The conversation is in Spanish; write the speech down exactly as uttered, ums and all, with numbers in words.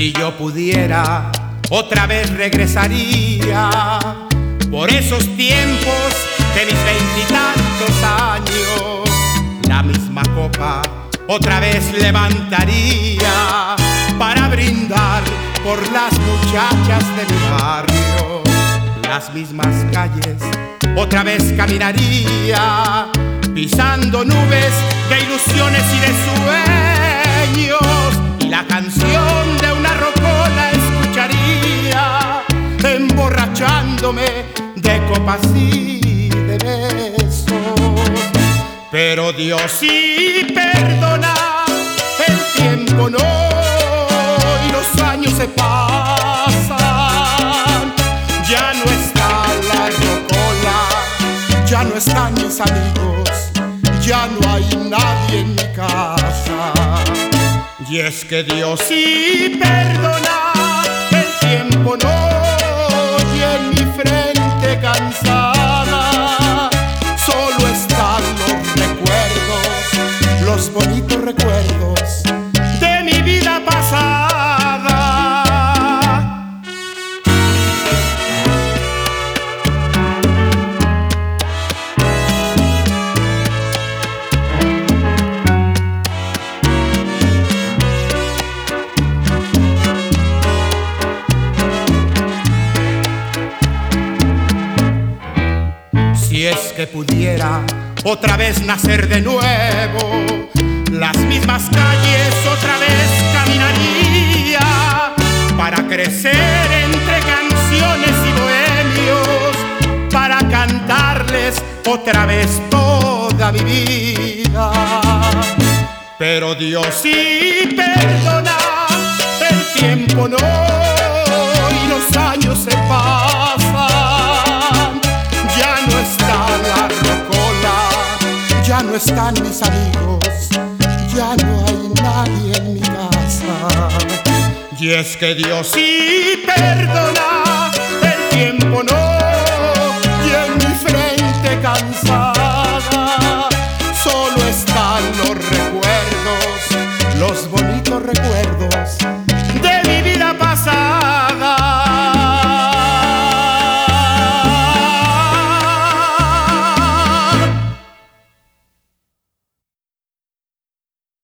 Si yo pudiera, otra vez regresaría por esos tiempos de mis veintitantos años. La misma copa otra vez levantaría para brindar por las muchachas de mi barrio. Las mismas calles otra vez caminaría, pisando nubes de ilusiones y de sueños, y la canción de una rocola escucharía, emborrachándome de copas y de besos. Pero Dios sí perdona, el tiempo no, y los años se pasan. Ya no está la rocola, ya no están mis amigos, ya no hay nadie en mi casa. Y es que Dios sí perdona, el tiempo no, y en mi frente cansada solo están los recuerdos, los bonitos recuerdos de mi vida pasada. Si es que pudiera otra vez nacer de nuevo, las mismas calles otra vez caminaría para crecer entre canciones y bohemios, para cantarles otra vez toda mi vida. Pero Dios sí perdona, el tiempo no, y los años se pasan. Ya no está la rocola, ya no están mis amigos, ya no hay nadie en mi casa. Y es que Dios sí perdona, el tiempo no, y en mi frente cansada solo están los recuerdos, los bonitos recuerdos